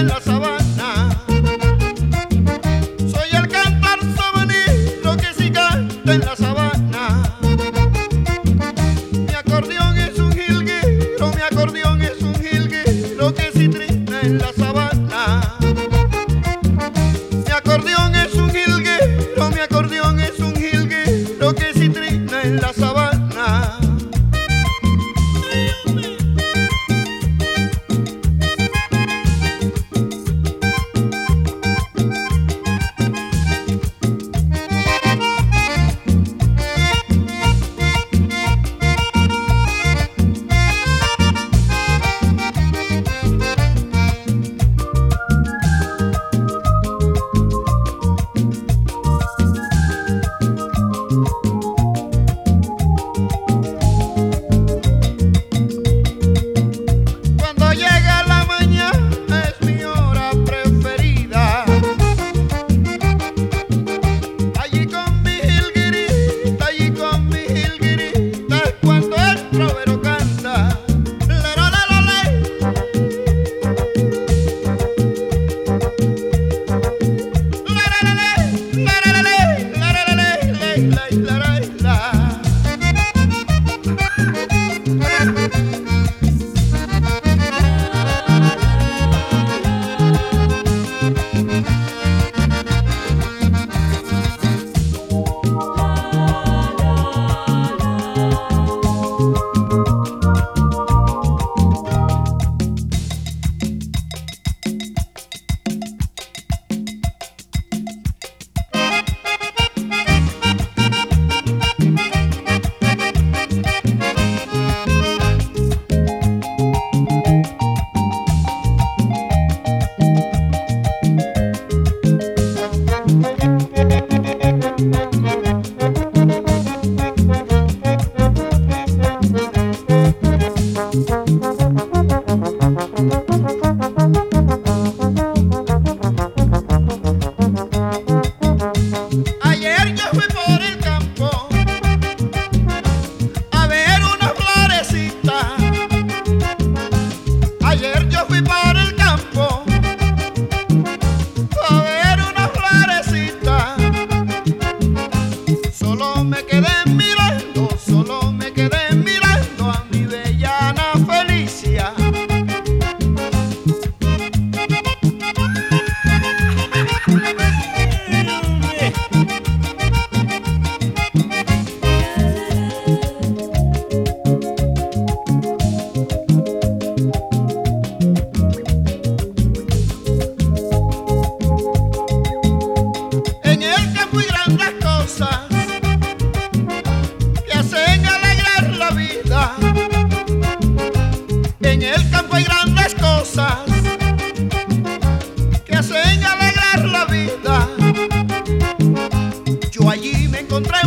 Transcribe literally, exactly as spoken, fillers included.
en la sabana. Soy el cantar sabanero que sí canta en la sabana. Mi acordeón es un jilguero, mi acordeón es un jilguero que sí trina en la sabana. Mi acordeón es un jilguero, mi acordeón es un jilguero que sí trina en la sabana. Ayer yo fui por el campo a ver una florecita. Ayer yo fui por el campo a ver una florecita. Solo me quedé mirando, solo me quedé mirando a mi bella Ana Felicia. En el campo hay grandes cosas que hacen alegrar la vida. En el campo hay grandes cosas que hacen alegrar la vida. Yo allí me encontré